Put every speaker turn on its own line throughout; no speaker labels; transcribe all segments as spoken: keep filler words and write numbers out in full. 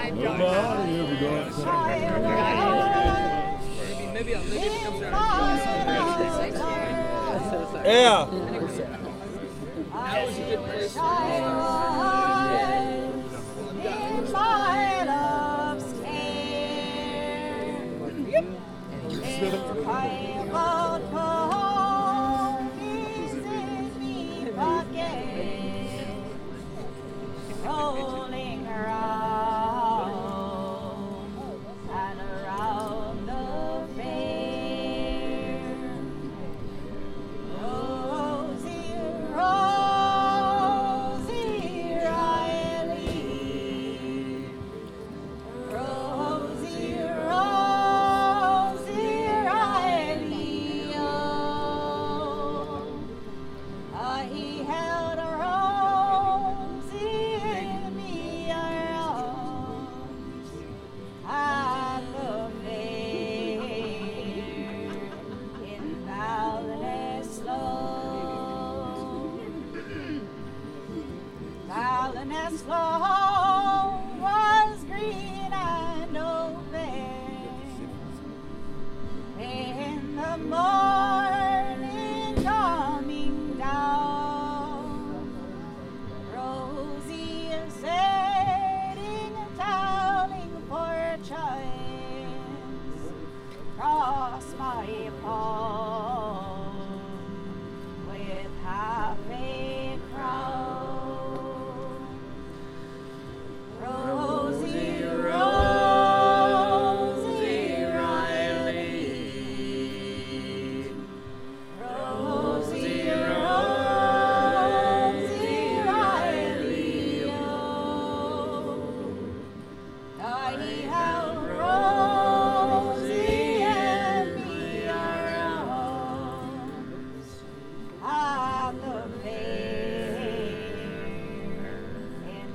Maybe I'll maybe it comes out.
Yeah.
That was a good place.
Rolling around and around the fair. Rosie, Rosie Riley. Rosie, Rosie Riley. Oh, uh, he held a Rosie in the arms at the fair in Ballinasloe. Ballinasloe was green and open in the morning coming down. Rosie is sitting and telling for a chance cross my path with half a crown. Rosie, Rosie Riley. Rosie, Rosie Riley. Oh, I held Rosie in the arms at the fair in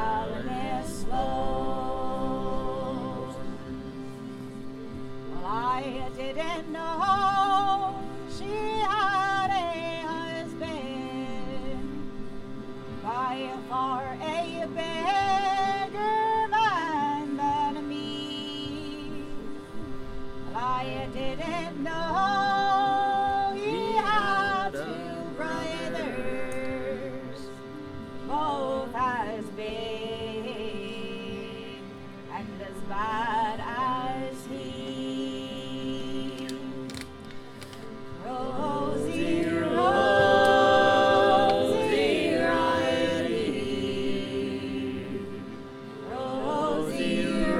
Ballinasloe. Well, I didn't know she had a husband, by far a bigger man than me. Well, I didn't know he had two brothers, both as big and as bad as he. Rosie, Rosie Riley. Rosie,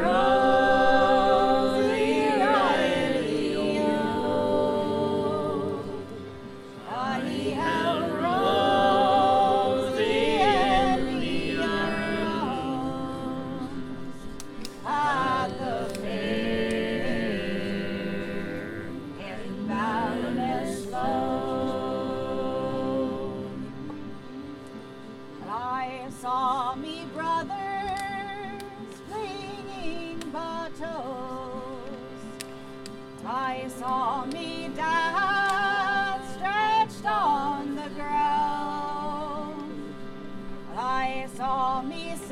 Rosie Riley. Oh, I held Rosie in the arms at the fair in Ballinasloe. And I saw me brothers flinging bateaus. I saw me dad stretched on the ground. I saw me